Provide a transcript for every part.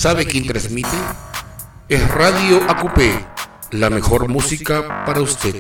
¿Sabe quién transmite? Es Radio ACUPE, la mejor música para usted.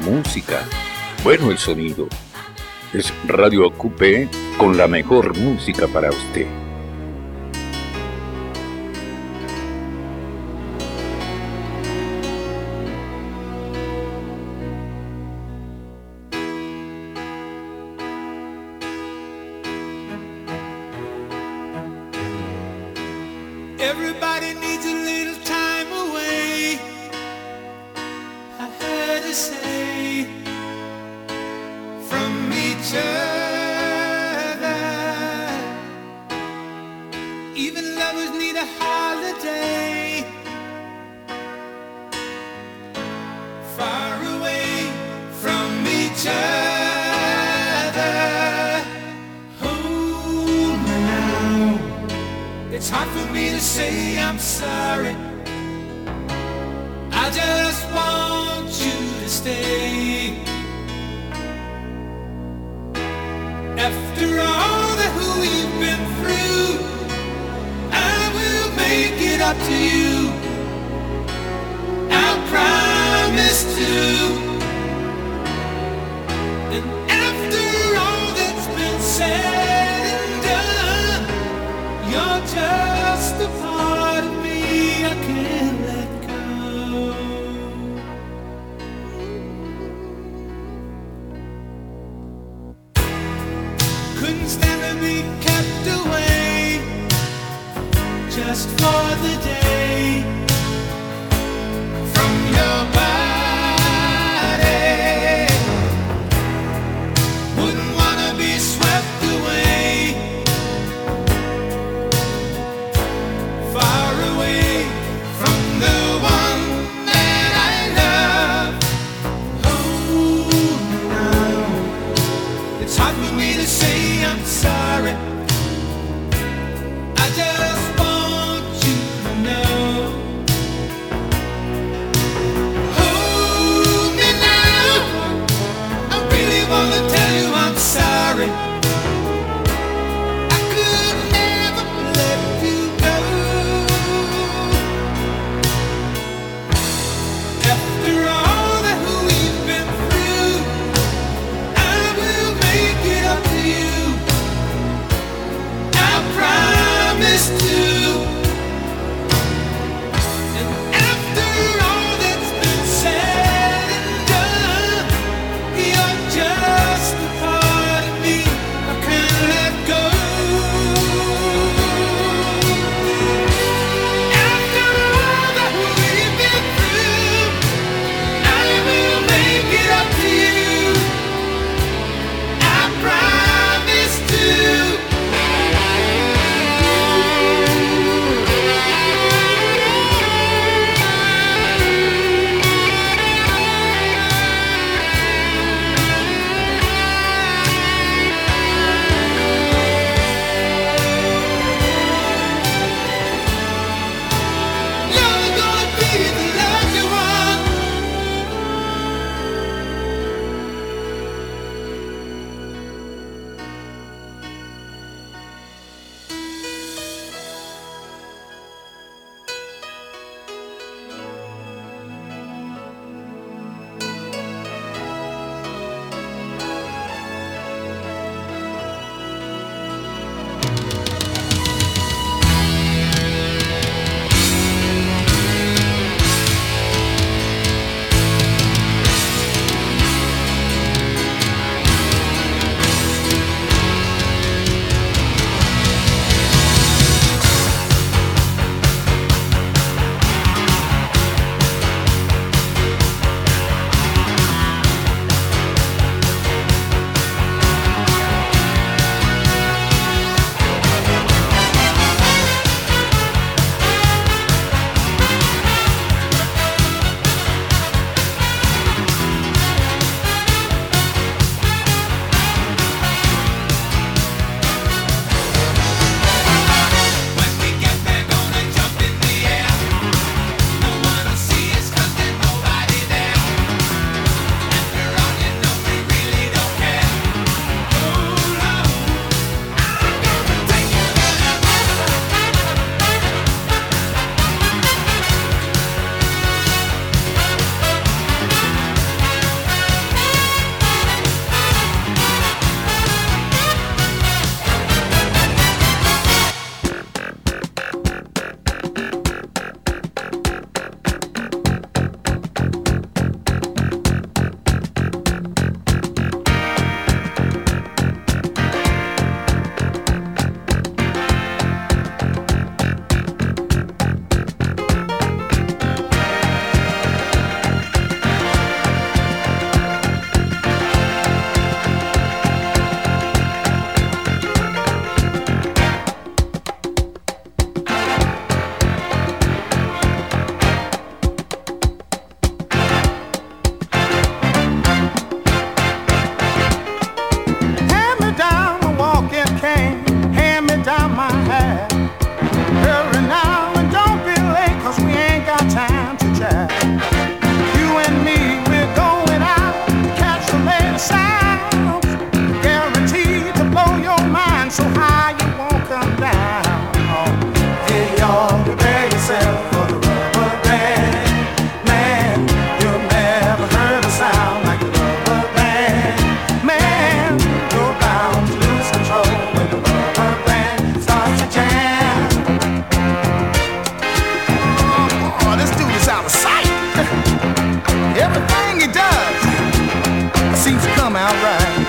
música, bueno el sonido. Es Radio Acupé con la mejor música para usted. Everybody needs a little time away, I heard her say, from each other. Even lovers need a holiday, far away from each other. Hold me now, it's hard for me to say I'm sorry. I just want you to stay. After all that we've been through, I will make it up to you. I promise to. And after all that's been said and done, you're just a part of me I can't let go. Couldn't stand to be kept away just for the day from your body. Wouldn't wanna be swept away, far away from the one that I love. Oh, now it's hard for me to say I'm sorry. I just want you to know. Hold me now, I really wanna tell you I'm sorry. I could never let you go. After all that we've been through, I will make it up to you.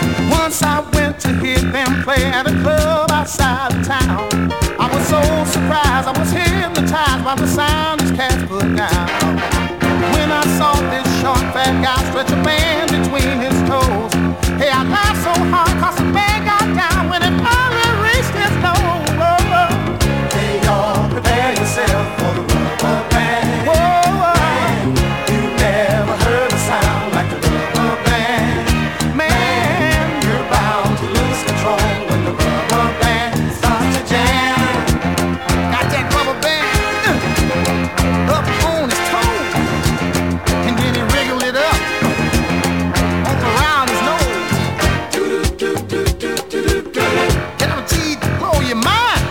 Once I went to hear them play at a club outside of town. I was so surprised, I was hypnotized by the sound these cats put down. When I saw this short fat guy stretch a band between his toes, hey, I laughed so hard 'cause the band got down when it finally reached his nose. Hey, y'all, prepare yourself for the rubber band. Whoa, you never heard a sound like the rubber band. Man, you're bound to lose control when the rubber band starts to jam. Got that rubber band up on his toe, and then he wriggled it up around his nose. Guaranteed to blow your mind.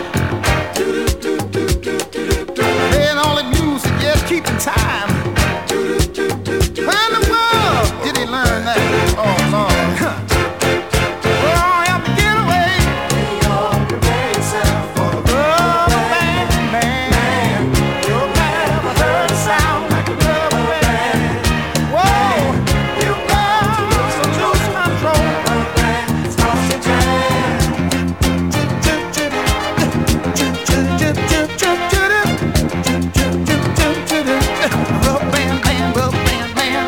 Playing all the music, just keeping time. Where in the world did he learn that? Oh, Lord. Well, I have to get away. Prepare yourself for the rubber band, man. You'll never heard a sound like a rubber band. Whoa, you got to lose control. Starts to jam. Rubber band, man, rubber band, man.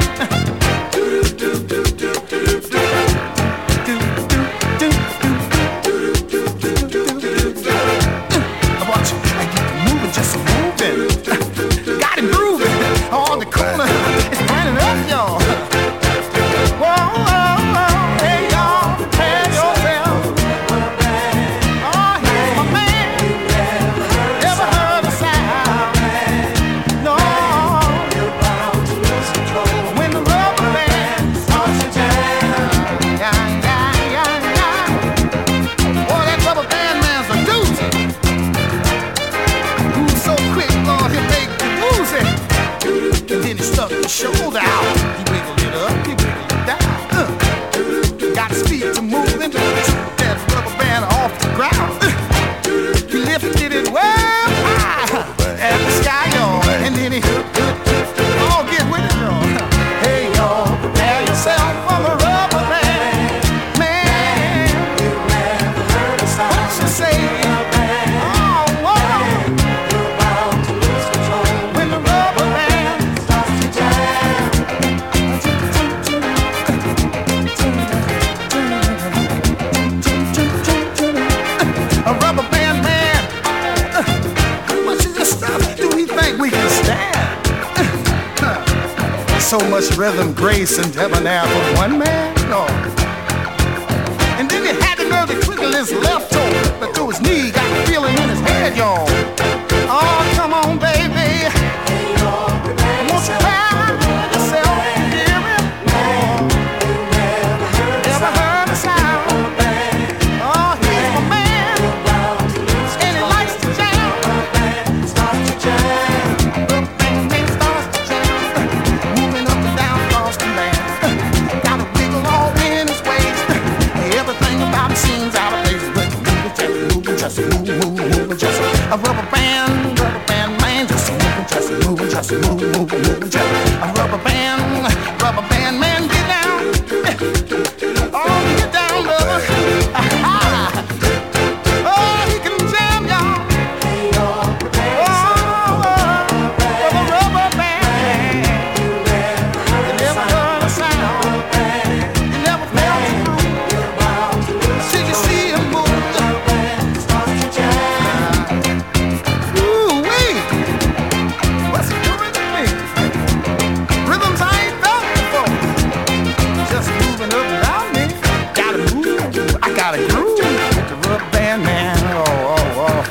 I want you to keep moving, just moving. Got him grooving on the corner. It's burning up, y'all. Whoa, whoa, whoa. Hey, y'all, prepare yourself. Oh, he's my man. Never heard a sound. No. When the rubber band starts to jam. Yeah, yeah, yeah, yeah. Boy, that rubber band man's a doozy. Who's so quick, Lord, he'll make you lose it. And then he stuck his shoulder out. He wiggled it up, he wiggled it down. Got his feet to moving, took that rubber band off the ground. He lifted it well high at the sky, y'all. And then he oh, get with it, y'all. Hey, y'all, prepare yourself for the rubber band. Man, you never heard a sound. What you say? Oh, whoa. You're bound to lose control when the rubber band starts to jam. A rubber band man. How much of this stuff do we think we can stand? So much rhythm, grace, and debonair for one man? No. And then he had the nerve to twiddle his left toe, but through his knee, got the feeling in his head, y'all. Oh, come on, baby. Won't you pride yourself? Hear me? Never heard a sound. Oh, he's my man. And he likes to jam. Starts to jam. Rubber band man starts to jam. Moving up and down across the land. Got a wiggle all in his waist. Everything about him seems out of place. But just move, just a rubber band man. Just moving, just move, just a rubber band man. Get down. Oh, get down, brother. Aha. Oh, he can jam, y'all. Oh, the rubber band. You never heard a sound. You never felt it through. Till you see him move. Ooh-wee. What's he doing to me? Rhythms I ain't felt before. Just moving up around me. Gotta move. I gotta groove. The rubber band man. Oh, oh, oh.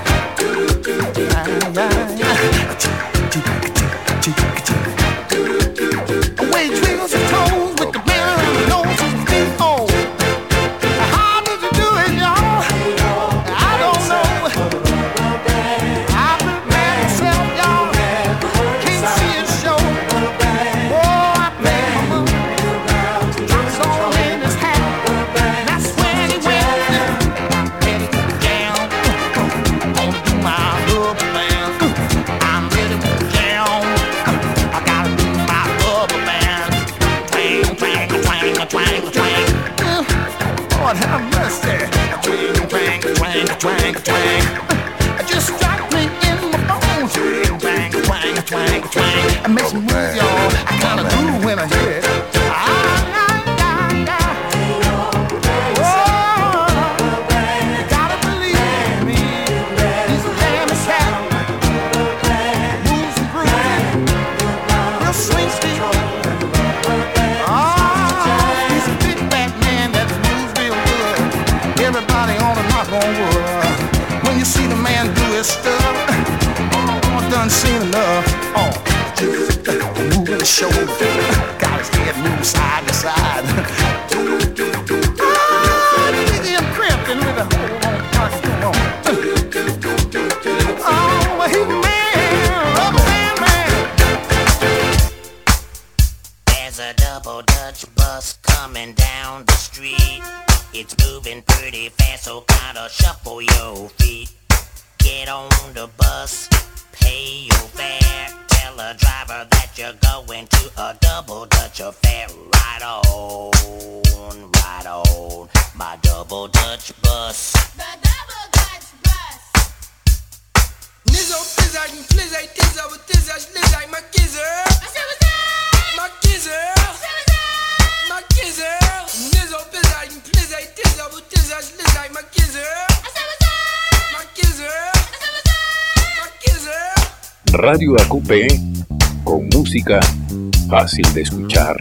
Away twinkles and toes with the band around the nose and feet. Oh, how did you do it, y'all? I don't know. I prepared myself, y'all. Can't see it show. Oh, I played my move. Drops on in his hat. That's when he went. twang, twang. Just strike me in my bones. Twang, twang, twang, twang. It makes me move, y'all. I kinda groove when I hear it. Stuff. Oh, done seen enough. Oh, moving the shoulder, got his head moving side to side. Him crimping with a hold on, oh, he man, rubber band man. There's a double Dutch bus coming down the street. It's moving pretty fast, so kinda shuffle your feet. Get on the bus, pay your fare. Tell the driver that you're going to a double Dutch affair. Right on, my double Dutch bus. The double Dutch bus. Nizzo, pizzag, plizzag, tizza, with tizza, slizzag, my gizzer. I said what's up? My gizzer. I said what's up? My gizzer. Nizzo, pizzag, plizzag, tizza, with tizza, slizzag, my gizzer. I said what's up? My gizzer. I said what's up? My gizzer. Radio AQP, con música fácil de escuchar.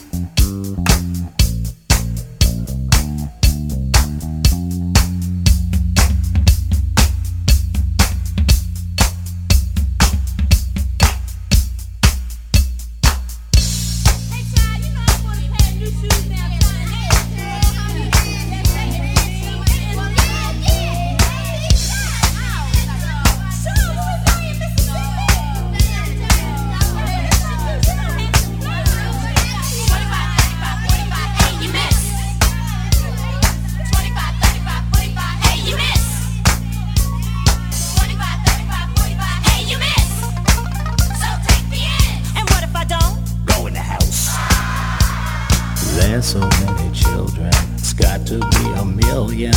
There's so many children, it's got to be a million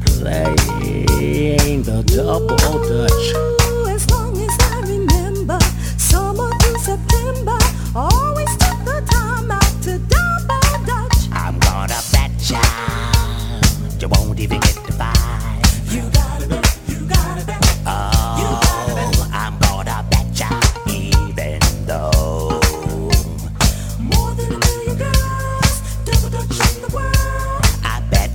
playing the double Dutch. As long as I remember, summer through September, always took the time out to double Dutch. I'm gonna bet you won't even get to 5. You gotta bet, you gotta bet. Oh, you gotta bet. I'm gonna bet even though More than a million girls, double Dutch in the world. I bet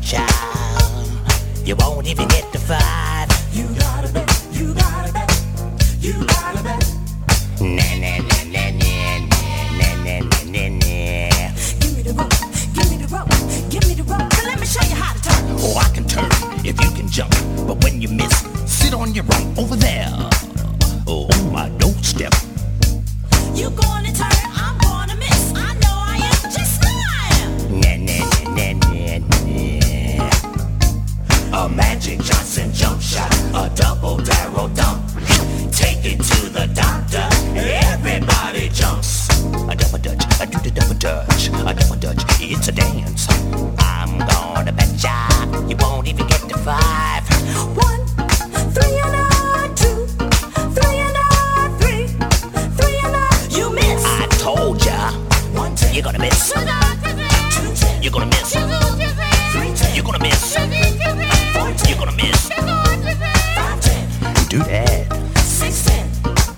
you won't even get to 5. You gotta bet, you gotta bet, you gotta bet. Nah, nah, nah, nah, nah, nah, nah, nah, nah, nah. Give me the rope, give me the rope, give me the rope. Now let me show you how to turn. Oh, I can turn if you can jump, but when you miss, sit on your right over there. Oh, on my doorstep. You gonna turn, I'm gonna miss. I know I am, just know I am. Nah, nah, nah, nah, nah, nah. A Magic Johnson jump shot, a double barrel dump. Take it to the doctor, everybody jumps. A double Dutch, I do the double Dutch. A double Dutch, it's a dance. I'm gonna bet you won't even get to 5. 1, 3 and a 2, 3 and a 3, 3 and a. You miss. I told ya, 1, 10. you're gonna miss. 2, 10. You're gonna miss. 3, 10. You're gonna miss. 4, 10. You're gonna miss. 5, 10. Do that. 6, 10.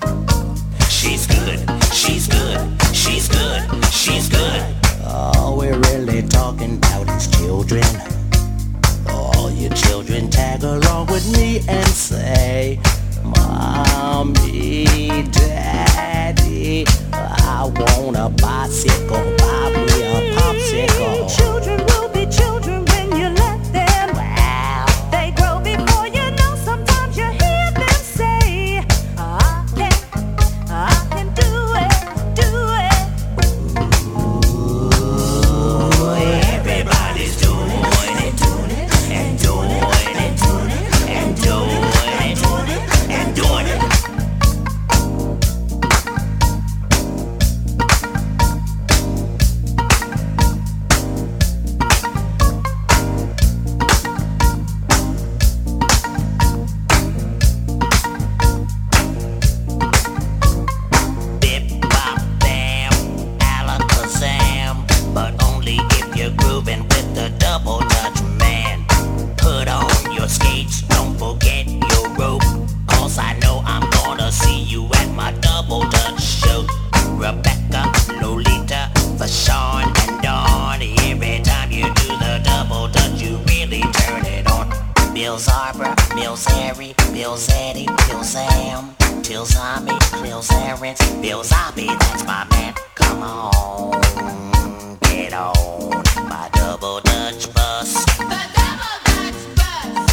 She's good. She's good. She's good. She's good. All we're really talking about is children. All you children tag along with me and say, Mommy, Daddy, I want a bicycle. Buy me a popsicle. Children will be children when you let them. Wow. They grow before you know. Sometimes you hear them say, I can do it, do it. Everybody's doing it, and doing it, and doing it, and doing it. Mills Arbor, Mills Harry, Mills Eddie, Mills Am, Till Zombie, Mills Aaron, Mills Zombie, that's my man. Come on, get on my double Dutch bus. The double Dutch bus.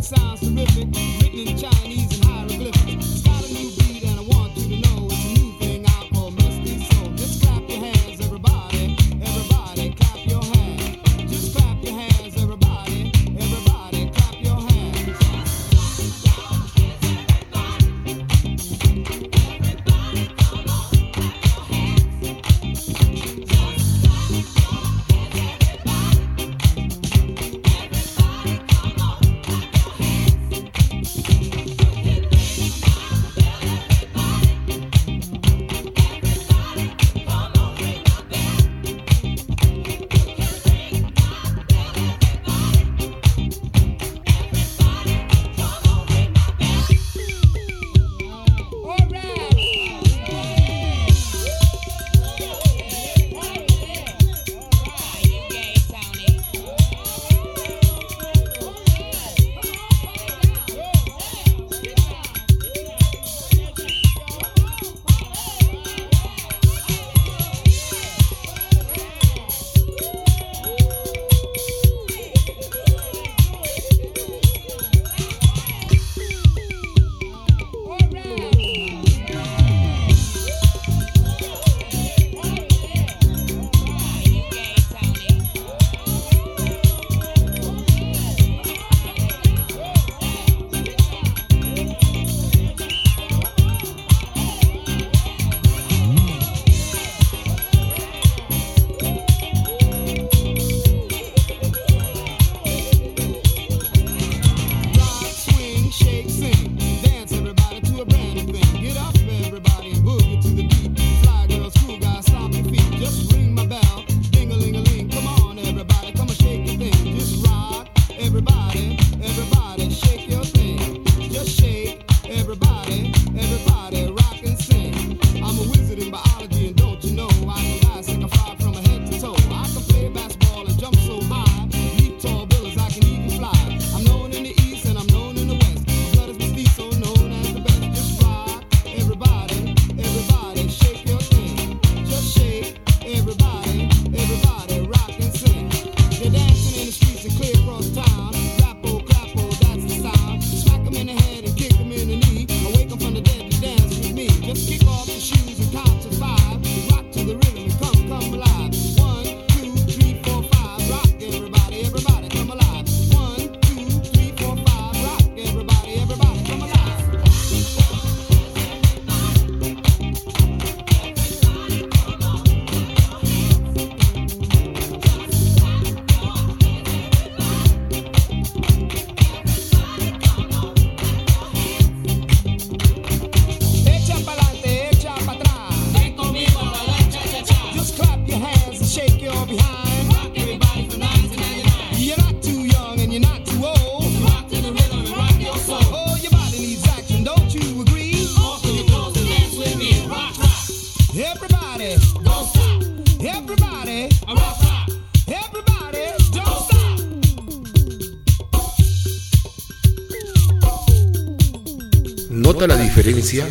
¿Nota la diferencia?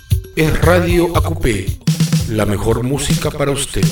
Es Radio AQP, la mejor música para usted.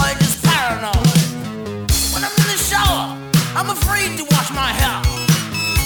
I'm afraid to wash my hair.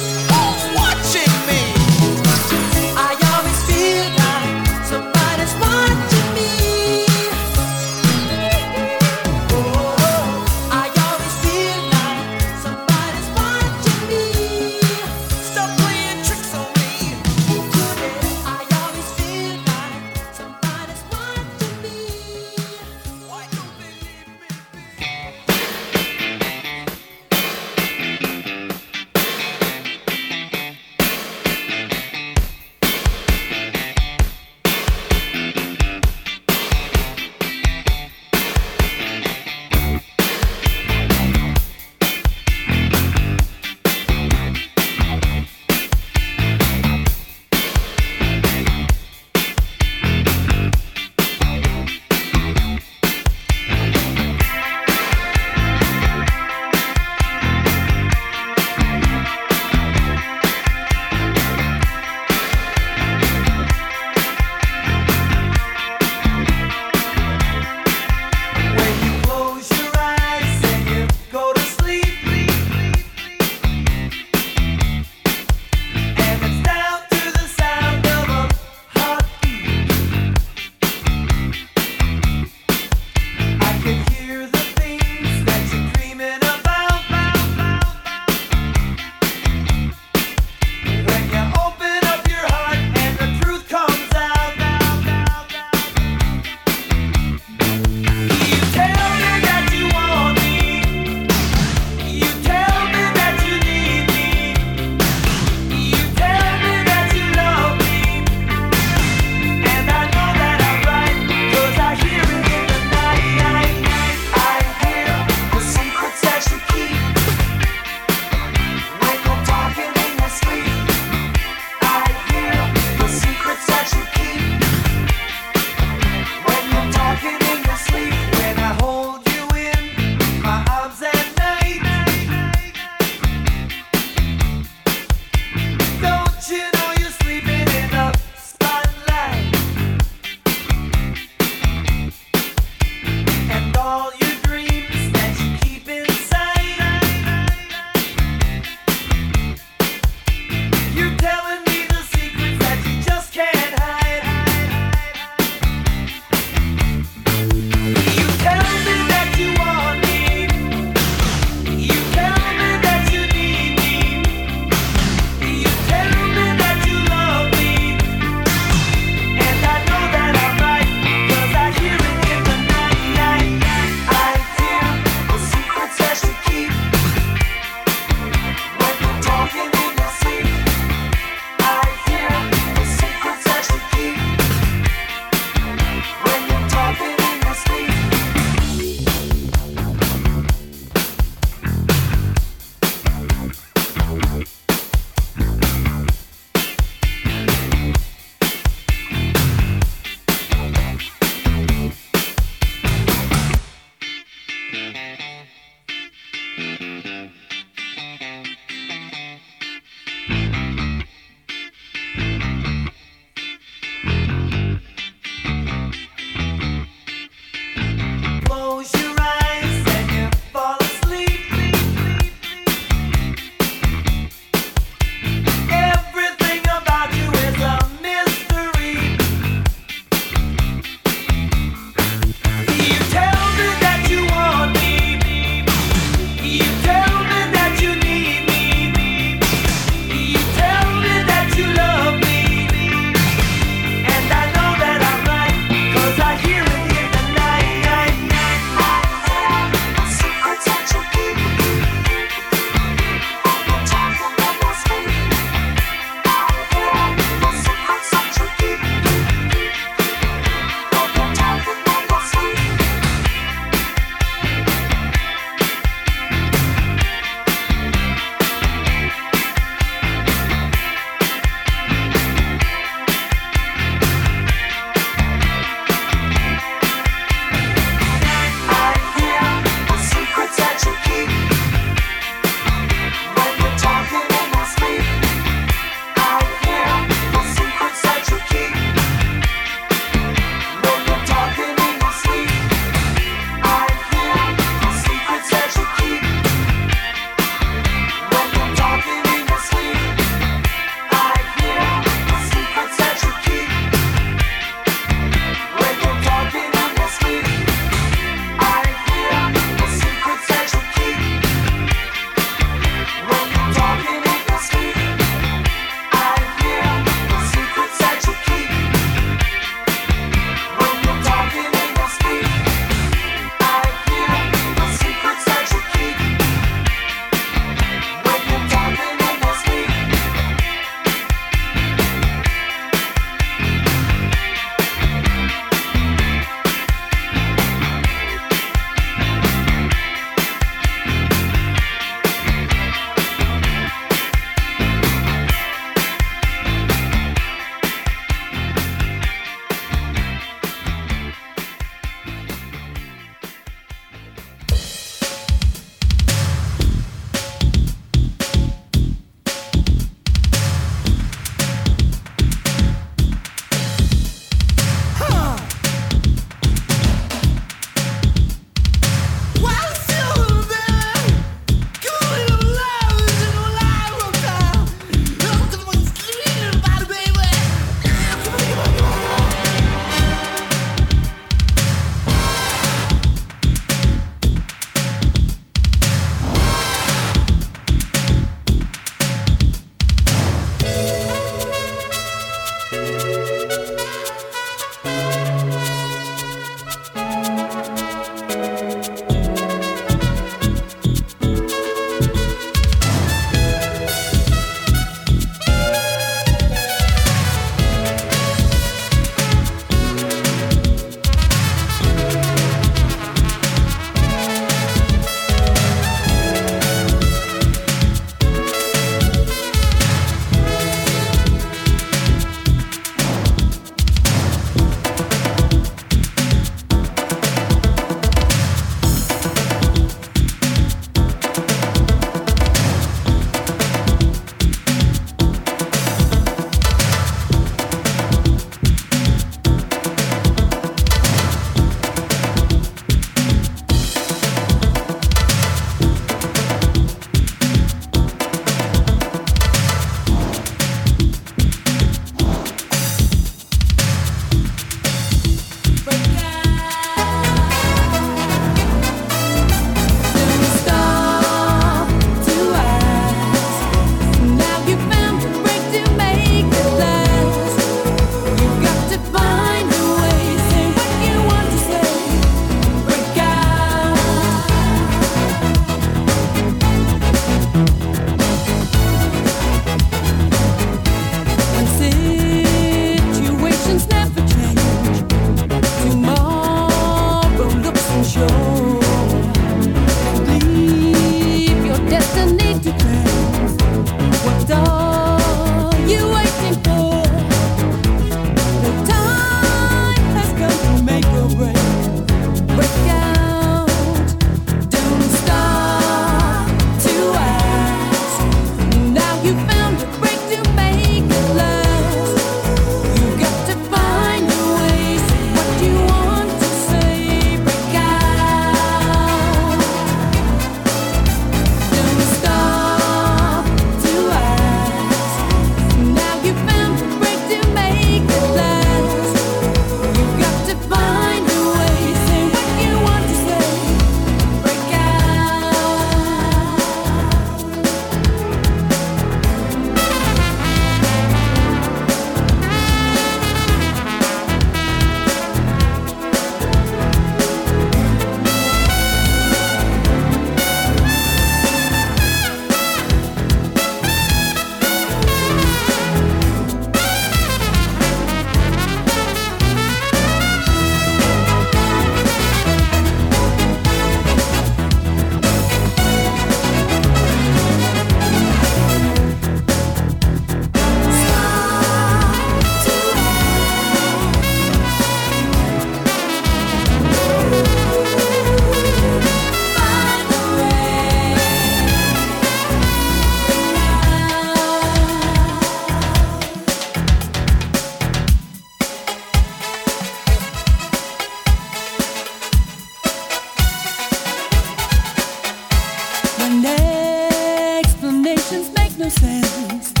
no sense